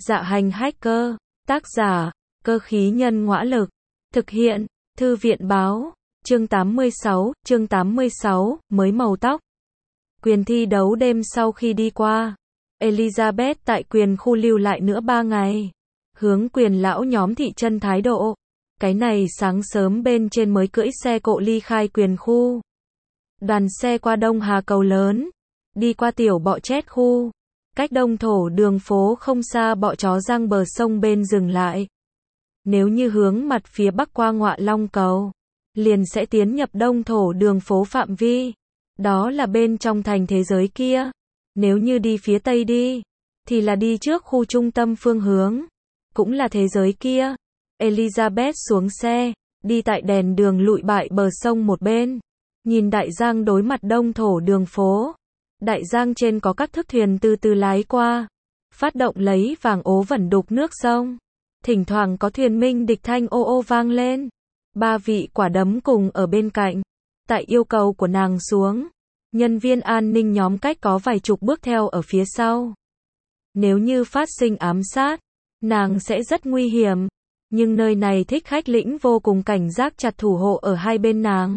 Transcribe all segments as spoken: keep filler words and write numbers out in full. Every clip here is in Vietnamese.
Dạ hành hacker, tác giả, cơ khí nhân ngõa lực, thực hiện, thư viện báo, chương tám mươi sáu, chương tám mươi sáu, mới màu tóc. Quyền thi đấu đêm sau khi đi qua, Elizabeth tại quyền khu lưu lại nữa ba ngày, hướng quyền lão nhóm thị chân thái độ. Cái này sáng sớm bên trên mới cưỡi xe cộ ly khai quyền khu. Đoàn xe qua Đông Hà cầu lớn, đi qua tiểu bọ chét khu, cách Đông Thổ đường phố không xa bọ chó răng bờ sông bên dừng lại. Nếu như hướng mặt phía bắc qua Ngọa Long cầu, liền sẽ tiến nhập Đông Thổ đường phố phạm vi. Đó là bên trong thành thế giới kia. Nếu như đi phía tây đi, thì là đi trước khu trung tâm phương hướng, cũng là thế giới kia. Elizabeth xuống xe, đi tại đèn đường lụi bại bờ sông một bên, nhìn đại giang đối mặt Đông Thổ đường phố. Đại giang trên có các thức thuyền từ từ lái qua, phát động lấy vàng ố vẩn đục nước sông. Thỉnh thoảng có thuyền minh địch thanh ô ô vang lên. Ba vị quả đấm cùng ở bên cạnh. Tại yêu cầu của nàng xuống, nhân viên an ninh nhóm cách có vài chục bước theo ở phía sau. Nếu như phát sinh ám sát, nàng sẽ rất nguy hiểm. Nhưng nơi này thích khách lĩnh vô cùng cảnh giác chặt thủ hộ ở hai bên nàng.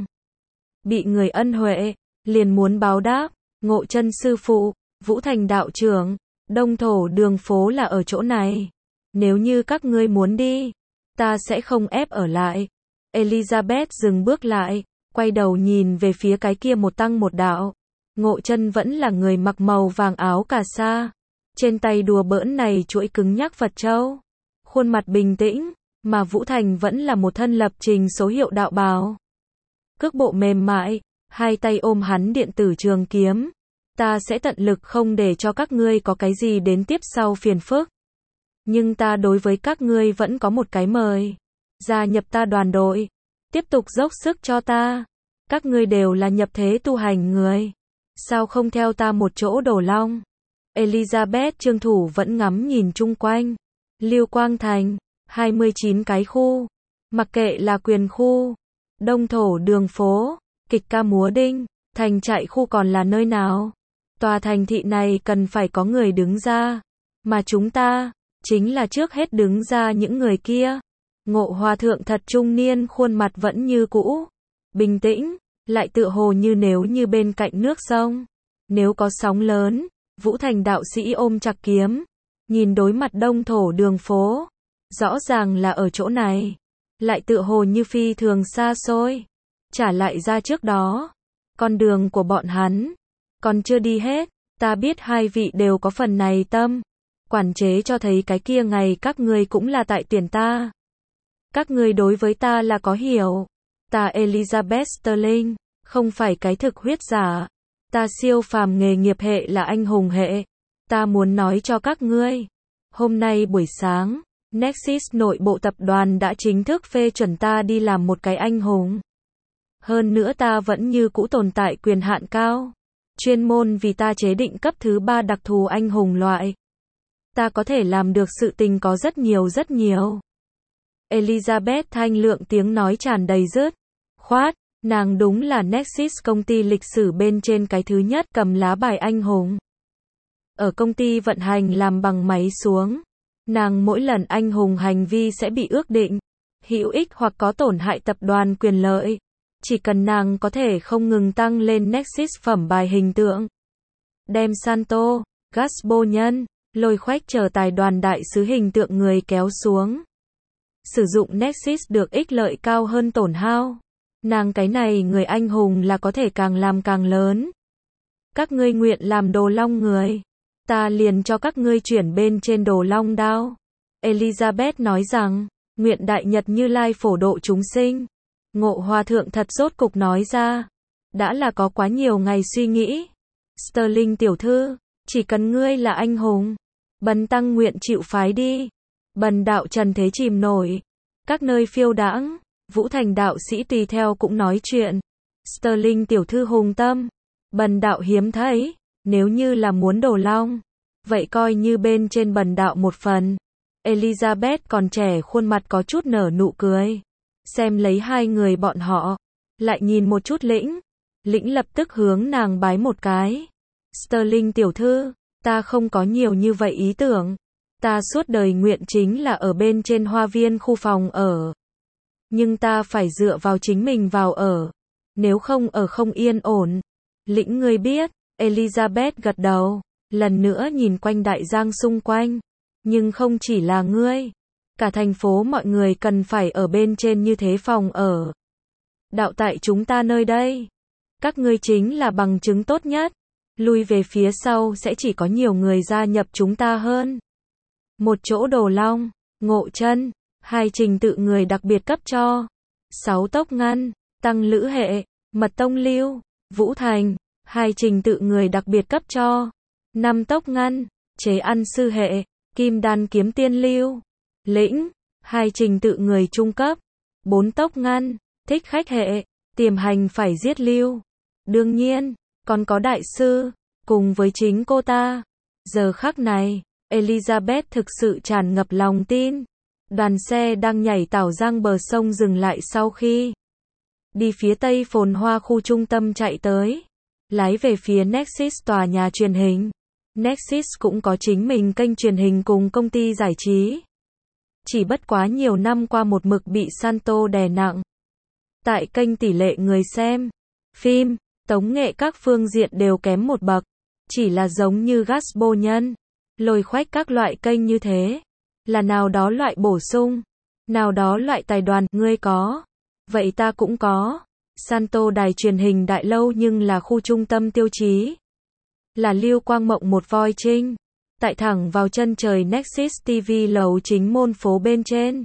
Bị người ân huệ, liền muốn báo đáp. Ngộ Chân sư phụ, Vũ Thành đạo trưởng, Đông Thổ đường phố là ở chỗ này. Nếu như các ngươi muốn đi, ta sẽ không ép ở lại. Elizabeth dừng bước lại, quay đầu nhìn về phía cái kia một tăng một đạo. Ngộ Chân vẫn là người mặc màu vàng áo cà sa, trên tay đùa bỡn này chuỗi cứng nhắc Phật châu, khuôn mặt bình tĩnh, mà Vũ Thành vẫn là một thân lập trình số hiệu đạo bào. Cước bộ mềm mại, hai tay ôm hắn điện tử trường kiếm. Ta sẽ tận lực không để cho các ngươi có cái gì đến tiếp sau phiền phức. Nhưng ta đối với các ngươi vẫn có một cái mời. Gia nhập ta đoàn đội. Tiếp tục dốc sức cho ta. Các ngươi đều là nhập thế tu hành người. Sao không theo ta một chỗ Đồ Long? Elizabeth trương thủ vẫn ngắm nhìn chung quanh. Lưu Quang Thành, hai mươi chín cái khu. Mặc kệ là quyền khu, Đông Thổ đường phố, kịch ca múa đinh, thành trại khu còn là nơi nào. Tòa thành thị này cần phải có người đứng ra. Mà chúng ta, chính là trước hết đứng ra những người kia. Ngộ Hòa thượng thật trung niên khuôn mặt vẫn như cũ. Bình tĩnh, lại tựa hồ như nếu như bên cạnh nước sông. Nếu có sóng lớn, Vũ Thành đạo sĩ ôm chặt kiếm. Nhìn đối mặt Đông Thổ đường phố. Rõ ràng là ở chỗ này. Lại tựa hồ như phi thường xa xôi. Trả lại ra trước đó. Con đường của bọn hắn còn chưa đi hết. Ta biết hai vị đều có phần này tâm. Quản chế cho thấy cái kia ngày các ngươi cũng là tại tuyển ta. Các ngươi đối với ta là có hiểu. Ta Elizabeth Sterling, không phải cái thực huyết giả. Ta siêu phàm nghề nghiệp hệ là anh hùng hệ. Ta muốn nói cho các ngươi. Hôm nay buổi sáng, Nexus nội bộ tập đoàn đã chính thức phê chuẩn ta đi làm một cái anh hùng. Hơn nữa ta vẫn như cũ tồn tại quyền hạn cao. Chuyên môn vì ta chế định cấp thứ ba đặc thù anh hùng loại. Ta có thể làm được sự tình có rất nhiều rất nhiều. Elizabeth thanh lượng tiếng nói tràn đầy dứt khoát. Nàng đúng là Nexus công ty lịch sử bên trên cái thứ nhất cầm lá bài anh hùng. Ở công ty vận hành làm bằng máy xuống. Nàng mỗi lần anh hùng hành vi sẽ bị ước định. Hữu ích hoặc có tổn hại tập đoàn quyền lợi. Chỉ cần nàng có thể không ngừng tăng lên Nexus phẩm bài hình tượng. Đem Santo, Gaspo nhân, lôi khoách trở tài đoàn đại sứ hình tượng người kéo xuống. Sử dụng Nexus được ích lợi cao hơn tổn hao. Nàng cái này người anh hùng là có thể càng làm càng lớn. Các ngươi nguyện làm Đồ Long người. Ta liền cho các ngươi chuyển bên trên Đồ Long đao. Elizabeth nói rằng, nguyện Đại Nhật Như Lai phổ độ chúng sinh. Ngộ Hòa thượng thật rốt cục nói ra. Đã là có quá nhiều ngày suy nghĩ. Sterling tiểu thư, chỉ cần ngươi là anh hùng. Bần tăng nguyện chịu phái đi. Bần đạo trần thế chìm nổi. Các nơi phiêu đãng. Vũ Thành đạo sĩ tùy theo cũng nói chuyện. Sterling tiểu thư hùng tâm. Bần đạo hiếm thấy. Nếu như là muốn Đồ Long. Vậy coi như bên trên bần đạo một phần. Elizabeth còn trẻ khuôn mặt có chút nở nụ cười. Xem lấy hai người bọn họ. Lại nhìn một chút Lĩnh. Lĩnh lập tức hướng nàng bái một cái. Sterling tiểu thư, ta không có nhiều như vậy ý tưởng. Ta suốt đời nguyện chính là ở bên trên hoa viên khu phòng ở. Nhưng ta phải dựa vào chính mình vào ở. Nếu không ở không yên ổn. Lĩnh ngươi biết, Elizabeth gật đầu, lần nữa nhìn quanh đại giang xung quanh. Nhưng không chỉ là ngươi. Cả thành phố mọi người cần phải ở bên trên như thế phòng ở. Đạo tại chúng ta nơi đây. Các ngươi chính là bằng chứng tốt nhất. Lui về phía sau sẽ chỉ có nhiều người gia nhập chúng ta hơn. Một chỗ Đồ Long, Ngộ Chân, hai trình tự người đặc biệt cấp cho. Sáu tốc ngăn, Tăng Lữ hệ, Mật Tông Lưu, Vũ Thành, hai trình tự người đặc biệt cấp cho. Năm tốc ngăn, Chế Ăn Sư hệ, Kim Đan Kiếm Tiên Lưu, Lĩnh, hai trình tự người trung cấp. Bốn tốc ngăn, Thích Khách hệ, Tiềm Hành phải giết Lưu. Đương nhiên, còn có đại sư, cùng với chính cô ta. Giờ khắc này, Elizabeth thực sự tràn ngập lòng tin. Đoàn xe đang nhảy tảo giang bờ sông dừng lại sau khi đi phía tây phồn hoa khu trung tâm chạy tới. Lái về phía Nexus tòa nhà truyền hình. Nexus cũng có chính mình kênh truyền hình cùng công ty giải trí. Chỉ bất quá nhiều năm qua một mực bị Santo đè nặng. Tại kênh tỷ lệ người xem, phim, tống nghệ các phương diện đều kém một bậc. Chỉ là giống như Gasbo Nhân, Lôi Khoách các loại kênh như thế. Là nào đó loại bổ sung. Nào đó loại tài đoàn, ngươi có. Vậy ta cũng có. Santo đài truyền hình đại lâu nhưng là khu trung tâm tiêu chí. Là Lưu Quang Mộng một voi trinh. Tại thẳng vào chân trời Nexus ti vi lầu chính môn phố bên trên.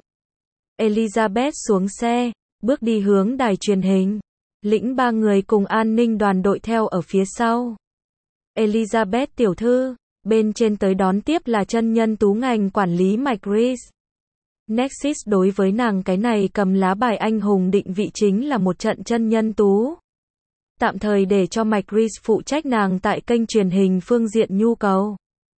Elizabeth xuống xe, bước đi hướng đài truyền hình. Lĩnh ba người cùng an ninh đoàn đội theo ở phía sau. Elizabeth tiểu thư, bên trên tới đón tiếp là chân nhân tú ngành quản lý Mike Reese. Nexus đối với nàng cái này cầm lá bài anh hùng định vị chính là một trận chân nhân tú. Tạm thời để cho Mike Reese phụ trách nàng tại kênh truyền hình phương diện nhu cầu.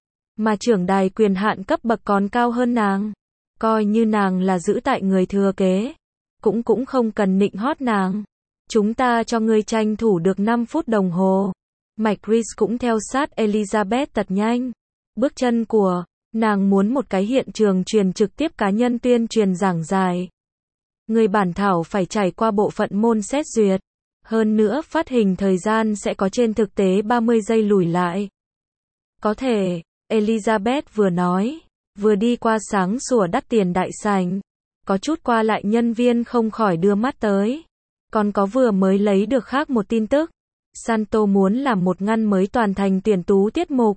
Mà trưởng đài quyền hạn cấp bậc còn cao hơn nàng. Coi như nàng là giữ tại người thừa kế. Cũng cũng không cần nịnh hót nàng. Chúng ta cho ngươi tranh thủ được năm phút đồng hồ. Mike Reese cũng theo sát Elizabeth thật nhanh. Bước chân của nàng muốn một cái hiện trường truyền trực tiếp cá nhân tuyên truyền giảng giải. Người bản thảo phải trải qua bộ phận môn xét duyệt. Hơn nữa phát hình thời gian sẽ có trên thực tế ba mươi giây lùi lại. Có thể, Elizabeth vừa nói, vừa đi qua sáng sủa đắt tiền đại sảnh. Có chút qua lại nhân viên không khỏi đưa mắt tới. Còn có vừa mới lấy được khác một tin tức. Santo muốn làm một ngăn mới toàn thành tuyển tú tiết mục.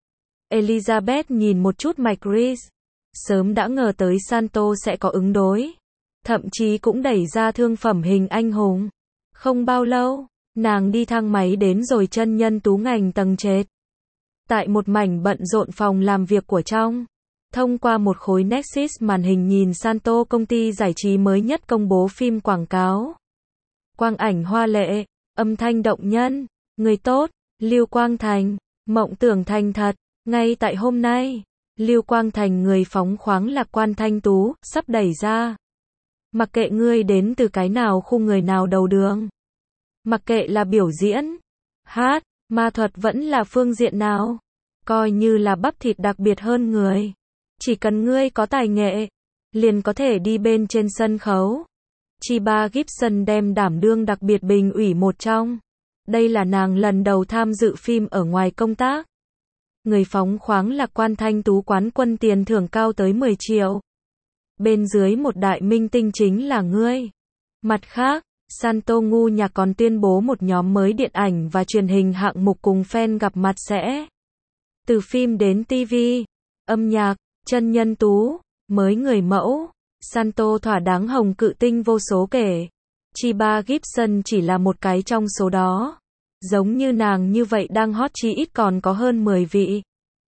Elizabeth nhìn một chút Mike Reese. Sớm đã ngờ tới Santo sẽ có ứng đối. Thậm chí cũng đẩy ra thương phẩm hình anh hùng. Không bao lâu, nàng đi thang máy đến rồi chân nhân tú ngành tầng trệt. Tại một mảnh bận rộn phòng làm việc của trong. Thông qua một khối Nexus màn hình nhìn Santo công ty giải trí mới nhất công bố phim quảng cáo. Quang ảnh hoa lệ, âm thanh động nhân, người tốt, Lưu Quang Thành, mộng tưởng thành thật. Ngay tại hôm nay, Lưu Quang Thành người phóng khoáng lạc quan thanh tú, sắp đẩy ra. Mặc kệ ngươi đến từ cái nào khu người nào đầu đường. Mặc kệ là biểu diễn, hát, ma thuật vẫn là phương diện nào. Coi như là bắp thịt đặc biệt hơn người. Chỉ cần ngươi có tài nghệ, liền có thể đi bên trên sân khấu. Chiba Gibson đem đảm đương đặc biệt bình ủy một trong. Đây là nàng lần đầu tham dự phim ở ngoài công tác. Người phóng khoáng lạc quan thanh tú quán quân tiền thưởng cao tới mười triệu. Bên dưới một đại minh tinh chính là ngươi. Mặt khác, Santo ngu nhạc còn tuyên bố một nhóm mới điện ảnh và truyền hình hạng mục cùng fan gặp mặt sẽ. Từ phim đến ti vi, âm nhạc, chân nhân tú, mới người mẫu. Santo thỏa đáng hồng cự tinh vô số kể. Chiba Gibson chỉ là một cái trong số đó. Giống như nàng như vậy đang hot chí ít còn có hơn mười vị.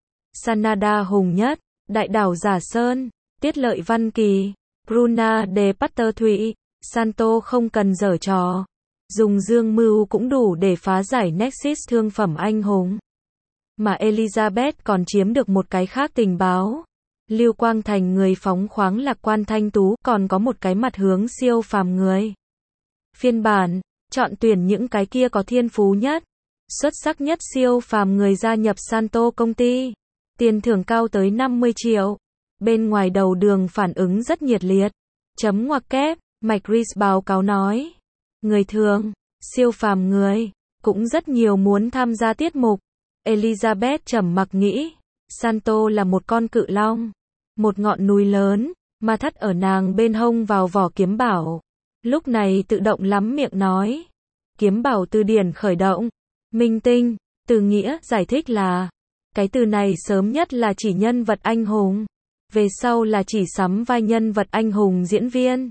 Sanada Hùng Nhất, Đại đảo Giả Sơn, Tiết Lợi Văn Kỳ, Bruna De Pater Thụy, Santo không cần giở trò. Dùng dương mưu cũng đủ để phá giải Nexus thương phẩm anh hùng. Mà Elizabeth còn chiếm được một cái khác tình báo. Lưu Quang Thành người phóng khoáng lạc quan thanh tú còn có một cái mặt hướng siêu phàm người. Phiên bản, chọn tuyển những cái kia có thiên phú nhất, xuất sắc nhất siêu phàm người gia nhập Santo công ty. Tiền thưởng cao tới năm mươi triệu. Bên ngoài đầu đường phản ứng rất nhiệt liệt. Chấm ngoặc kép, Mike Reese báo cáo nói. Người thường, siêu phàm người, cũng rất nhiều muốn tham gia tiết mục. Elizabeth trầm mặc nghĩ. Santo là một con cự long. Một ngọn núi lớn, mà thắt ở nàng bên hông vào vỏ kiếm bảo. Lúc này tự động lắm miệng nói. Kiếm bảo từ điển khởi động. Minh tinh, từ nghĩa giải thích là. Cái từ này sớm nhất là chỉ nhân vật anh hùng. Về sau là chỉ sắm vai nhân vật anh hùng diễn viên.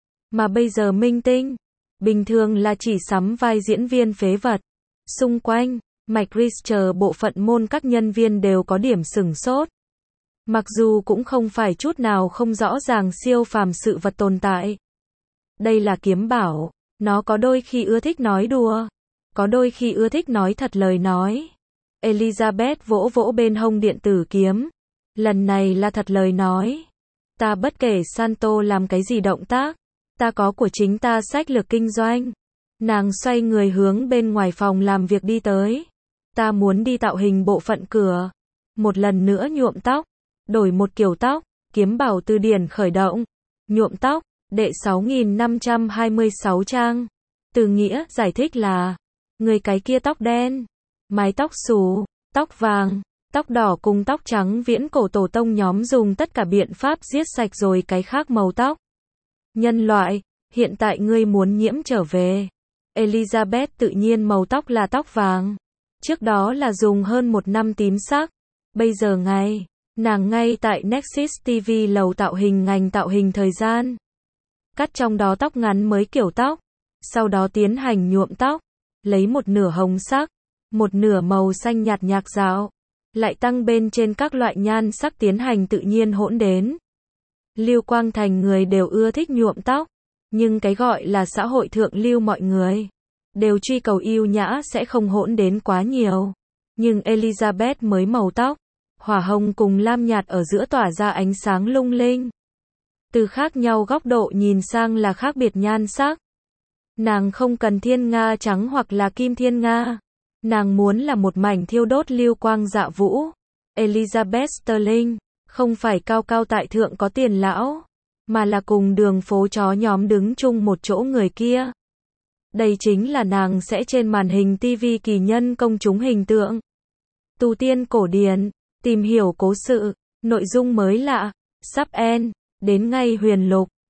Mà bây giờ minh tinh, bình thường là chỉ sắm vai diễn viên phế vật. Xung quanh, Mike Reese chờ bộ phận môn các nhân viên đều có điểm sửng sốt. Mặc dù cũng không phải chút nào không rõ ràng siêu phàm sự vật tồn tại. Đây là kiếm bảo, nó có đôi khi ưa thích nói đùa, có đôi khi ưa thích nói thật lời nói. Elizabeth vỗ vỗ bên hông điện tử kiếm. Lần này là thật lời nói. Ta bất kể Santo làm cái gì động tác, ta có của chính ta sách lược kinh doanh. Nàng xoay người hướng bên ngoài phòng làm việc đi tới. Ta muốn đi tạo hình bộ phận cửa. Một lần nữa nhuộm tóc. Đổi một kiểu tóc. Kiếm bảo từ điển khởi động. Nhuộm tóc. Đệ sáu nghìn năm trăm hai mươi sáu trang. Từ nghĩa giải thích là. Người cái kia tóc đen. Mái tóc xù. Tóc vàng. Tóc đỏ cùng tóc trắng viễn cổ tổ tông nhóm dùng tất cả biện pháp giết sạch rồi cái khác màu tóc. Nhân loại. Hiện tại ngươi muốn nhiễm trở về. Elizabeth tự nhiên màu tóc là tóc vàng. Trước đó là dùng hơn một năm tím sắc. Bây giờ ngay, nàng ngay tại Nexus ti vi lầu tạo hình ngành tạo hình thời gian. Cắt trong đó tóc ngắn mới kiểu tóc. Sau đó tiến hành nhuộm tóc. Lấy một nửa hồng sắc, một nửa màu xanh nhạt nhạt dạo. Lại tăng bên trên các loại nhan sắc tiến hành tự nhiên hỗn đến. Lưu Quang Thành người đều ưa thích nhuộm tóc. Nhưng cái gọi là xã hội thượng lưu mọi người đều truy cầu yêu nhã sẽ không hỗn đến quá nhiều. Nhưng Elizabeth mới màu tóc, hỏa hồng cùng lam nhạt ở giữa tỏa ra ánh sáng lung linh. Từ khác nhau góc độ nhìn sang là khác biệt nhan sắc. Nàng không cần thiên nga trắng hoặc là kim thiên nga. Nàng muốn là một mảnh thiêu đốt lưu quang dạ vũ. Elizabeth Sterling, không phải cao cao tại thượng có tiền lão, mà là cùng đường phố chó nhóm đứng chung một chỗ người kia. Đây chính là nàng sẽ trên màn hình ti vi kỳ nhân công chúng hình tượng. Tu tiên cổ điển, tìm hiểu cố sự, nội dung mới lạ, sắp end, đến ngay huyền lục.